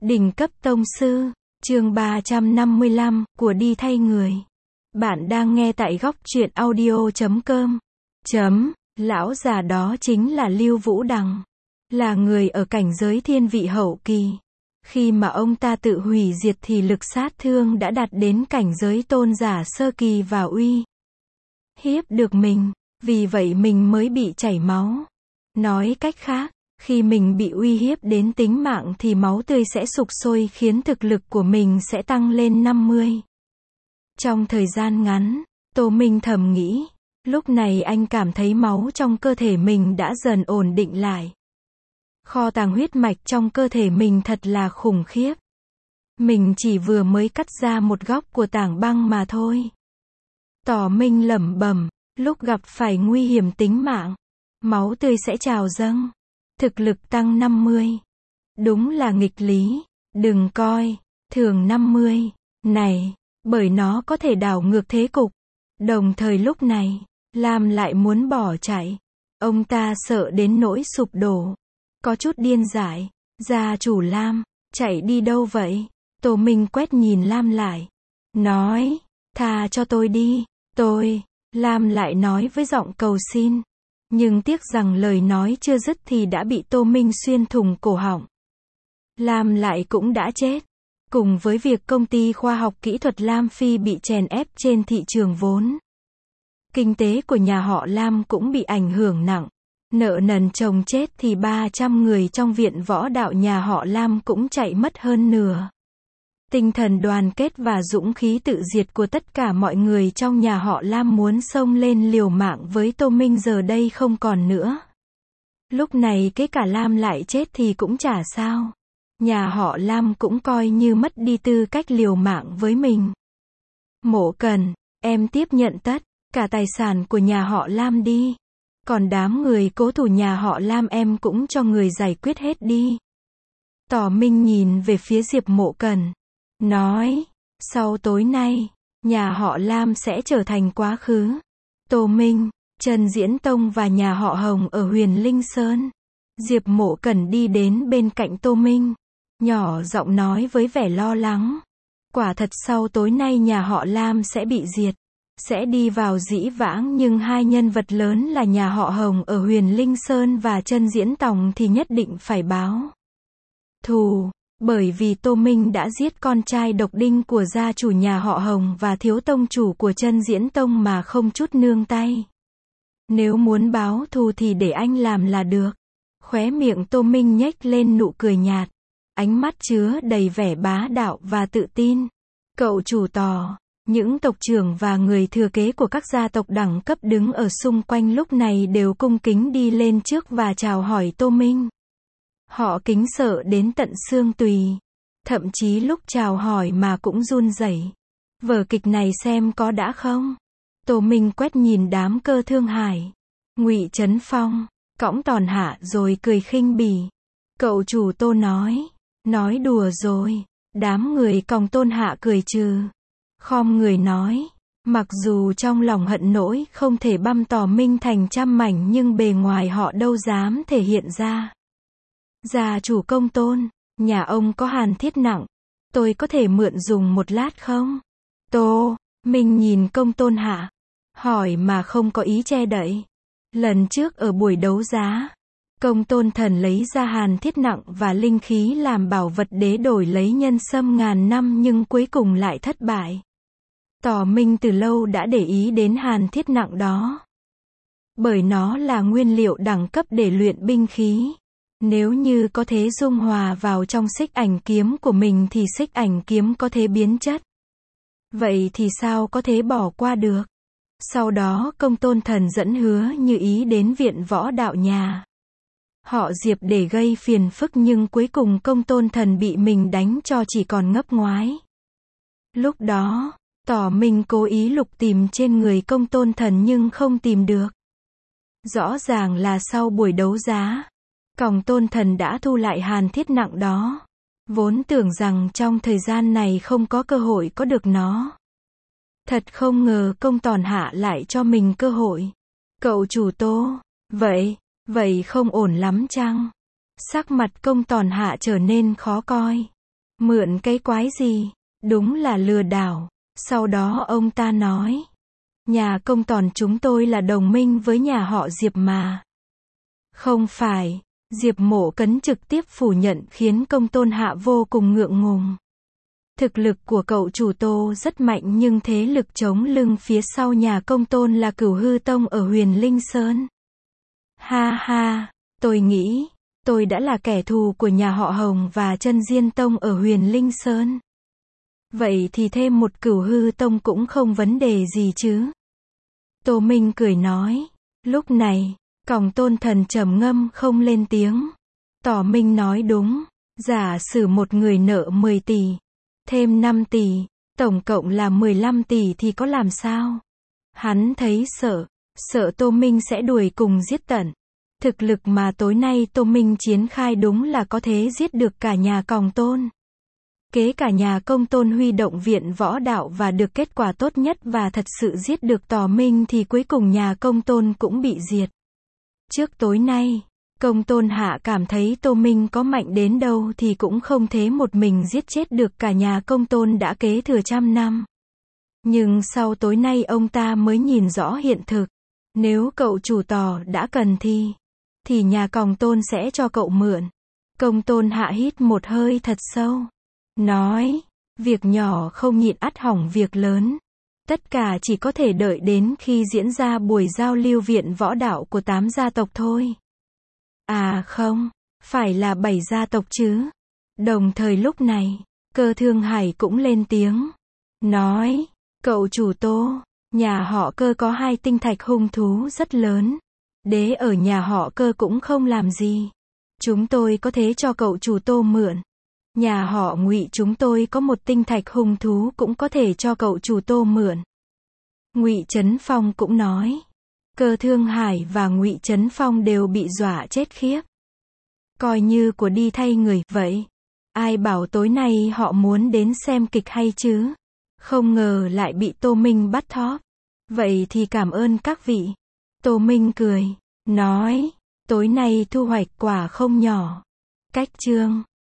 Đỉnh cấp tông sư, chương 355, của đi thay người. Bạn đang nghe tại góc truyện audio.com. Lão già đó chính là Lưu Vũ Đằng. Là người ở cảnh giới thiên vị hậu kỳ. Khi mà ông ta tự hủy diệt thì lực sát thương đã đạt đến cảnh giới tôn giả sơ kỳ và uy hiếp được mình. Vì vậy mình mới bị chảy máu. Nói cách khác, khi mình bị uy hiếp đến tính mạng thì máu tươi sẽ sục sôi khiến thực lực của mình sẽ tăng lên 50. Trong thời gian ngắn, Tô Minh thầm nghĩ, lúc này anh cảm thấy máu trong cơ thể mình đã dần ổn định lại. Kho tàng huyết mạch trong cơ thể mình thật là khủng khiếp. Mình chỉ vừa mới cắt ra một góc của tảng băng mà thôi. Tỏ Minh lẩm bẩm, lúc gặp phải nguy hiểm tính mạng, máu tươi sẽ trào dâng. Thực lực tăng 50. Đúng là nghịch lý. Đừng coi thường 50 này, bởi nó có thể đảo ngược thế cục. Đồng thời lúc này, Lam lại muốn bỏ chạy. Ông ta sợ đến nỗi sụp đổ. Có chút điên dại. Gia chủ Lam, chạy đi đâu vậy? Tô Minh quét nhìn Lam lại. Nói, tha cho tôi đi. Lam lại nói với giọng cầu xin. Nhưng tiếc rằng lời nói chưa dứt thì đã bị Tô Minh xuyên thủng cổ họng. Lam lại cũng đã chết. Cùng với việc công ty khoa học kỹ thuật Lam Phi bị chèn ép trên thị trường vốn. Kinh tế của nhà họ Lam cũng bị ảnh hưởng nặng. Nợ nần chồng chết thì 300 người trong viện võ đạo nhà họ Lam cũng chạy mất hơn nửa. Tinh thần đoàn kết và dũng khí tự diệt của tất cả mọi người trong nhà họ Lam muốn xông lên liều mạng với Tô Minh giờ đây không còn nữa. Lúc này cái cả Lam lại chết thì cũng chả sao. Nhà họ Lam cũng coi như mất đi tư cách liều mạng với mình. Mộ Cần, em tiếp nhận tất cả tài sản của nhà họ Lam đi. Còn đám người cố thủ nhà họ Lam em cũng cho người giải quyết hết đi. Tỏ Minh nhìn về phía Diệp Mộ Cần. Nói, sau tối nay, nhà họ Lam sẽ trở thành quá khứ. Tô Minh, Trần Diễn Tông và nhà họ Hồng ở Huyền Linh Sơn. Diệp Mộ Cần đi đến bên cạnh Tô Minh. Nhỏ giọng nói với vẻ lo lắng. Quả thật sau tối nay nhà họ Lam sẽ bị diệt. Sẽ đi vào dĩ vãng nhưng hai nhân vật lớn là nhà họ Hồng ở Huyền Linh Sơn và Trần Diễn Tông thì nhất định phải báo thù. Bởi vì Tô Minh đã giết con trai độc đinh của gia chủ nhà họ Hồng và thiếu tông chủ của Trân Diễn Tông mà không chút nương tay. Nếu muốn báo thù thì để anh làm là được. Khóe miệng Tô Minh nhếch lên nụ cười nhạt. Ánh mắt chứa đầy vẻ bá đạo và tự tin. Cậu chủ tỏ, những tộc trưởng và người thừa kế của các gia tộc đẳng cấp đứng ở xung quanh lúc này đều cung kính đi lên trước và chào hỏi Tô Minh. Họ kính sợ đến tận xương tùy. Thậm chí lúc chào hỏi mà cũng run rẩy. Vở kịch này xem có đã không? Tô Minh quét nhìn đám Cơ Thương Hải, Ngụy Trấn Phong, Cõng Tòn Hạ rồi cười khinh bỉ. Cậu chủ Tô nói đùa rồi. Đám người Còng Tôn Hạ cười trừ. Khom người nói, mặc dù trong lòng hận nỗi không thể băm Tỏ Minh thành trăm mảnh nhưng bề ngoài họ đâu dám thể hiện ra. Gia chủ Công Tôn, nhà ông có hàn thiết nặng, tôi có thể mượn dùng một lát không? Tô Minh nhìn Công Tôn Hạ, hỏi mà không có ý che đậy. Lần trước ở buổi đấu giá, Công Tôn Thần lấy ra hàn thiết nặng và linh khí làm bảo vật để đổi lấy nhân sâm ngàn năm nhưng cuối cùng lại thất bại. Tỏ Minh từ lâu đã để ý đến hàn thiết nặng đó. Bởi nó là nguyên liệu đẳng cấp để luyện binh khí. Nếu như có thể dung hòa vào trong xích ảnh kiếm của mình thì xích ảnh kiếm có thể biến chất. Vậy thì sao có thể bỏ qua được? Sau đó Công Tôn Thần dẫn Hứa Như Ý đến viện võ đạo nhà họ Diệp để gây phiền phức nhưng cuối cùng Công Tôn Thần bị mình đánh cho chỉ còn ngấp ngoái. Lúc đó, Tỏ Minh cố ý lục tìm trên người Công Tôn Thần nhưng không tìm được. Rõ ràng là sau buổi đấu giá, Công Tôn Thần đã thu lại hàn thiết nặng đó. Vốn tưởng rằng trong thời gian này không có cơ hội có được nó. Thật không ngờ Công Tòn Hạ lại cho mình cơ hội. Cậu chủ Tô, vậy không ổn lắm chăng? Sắc mặt Công Tòn Hạ trở nên khó coi. Mượn cái quái gì? Đúng là lừa đảo. Sau đó ông ta nói. Nhà công Tòn chúng tôi là đồng minh với nhà họ Diệp mà. Không phải. Diệp Mộ Cấn trực tiếp phủ nhận khiến công Tôn Hạ vô cùng ngượng ngùng. Thực lực của cậu chủ Tô rất mạnh nhưng thế lực chống lưng phía sau nhà công Tôn là Cửu Hư Tông ở Huyền Linh Sơn. Ha ha, tôi nghĩ, tôi đã là kẻ thù của nhà họ Hồng và Chân Diên Tông ở Huyền Linh Sơn. Vậy thì thêm một Cửu Hư Tông cũng không vấn đề gì chứ. Tô Minh cười nói. Lúc này, Còng Tôn Thần trầm ngâm không lên tiếng. Tỏ Minh nói đúng. Giả sử một người nợ 10 tỷ. Thêm 5 tỷ. Tổng cộng là 15 tỷ thì có làm sao? Hắn thấy sợ. Sợ Tô Minh sẽ đuổi cùng giết tận. Thực lực mà tối nay Tô Minh triển khai đúng là có thể giết được cả nhà Còng Tôn. Kế cả nhà công Tôn huy động viện võ đạo và được kết quả tốt nhất và thật sự giết được Tỏ Minh thì cuối cùng nhà công Tôn cũng bị diệt. Trước tối nay, công Tôn Hạ cảm thấy Tô Minh có mạnh đến đâu thì cũng không thế một mình giết chết được cả nhà công Tôn đã kế thừa trăm năm. Nhưng sau tối nay ông ta mới nhìn rõ hiện thực. Nếu cậu chủ Tỏ đã cần thì nhà Còng Tôn sẽ cho cậu mượn. Công Tôn Hạ hít một hơi thật sâu. Nói, việc nhỏ không nhịn ắt hỏng việc lớn. Tất cả chỉ có thể đợi đến khi diễn ra buổi giao lưu viện võ đạo của 8 gia tộc thôi. À không, phải là 7 gia tộc chứ. Đồng thời lúc này, Cơ Thương Hải cũng lên tiếng. Nói, cậu chủ Tô, nhà họ Cơ có 2 tinh thạch hung thú rất lớn. Đế ở nhà họ Cơ cũng không làm gì. Chúng tôi có thể cho cậu chủ Tô mượn. Nhà họ Ngụy chúng tôi có 1 tinh thạch hung thú cũng có thể cho cậu chủ Tô mượn. Ngụy Trấn Phong cũng nói. Cơ Thương Hải và Ngụy Trấn Phong đều bị dọa chết khiếp. Coi như của đi thay người vậy. Ai bảo tối nay họ muốn đến xem kịch hay chứ? Không ngờ lại bị Tô Minh bắt thóp. Vậy thì cảm ơn các vị. Tô Minh cười, nói, tối nay thu hoạch quả không nhỏ. Cách chương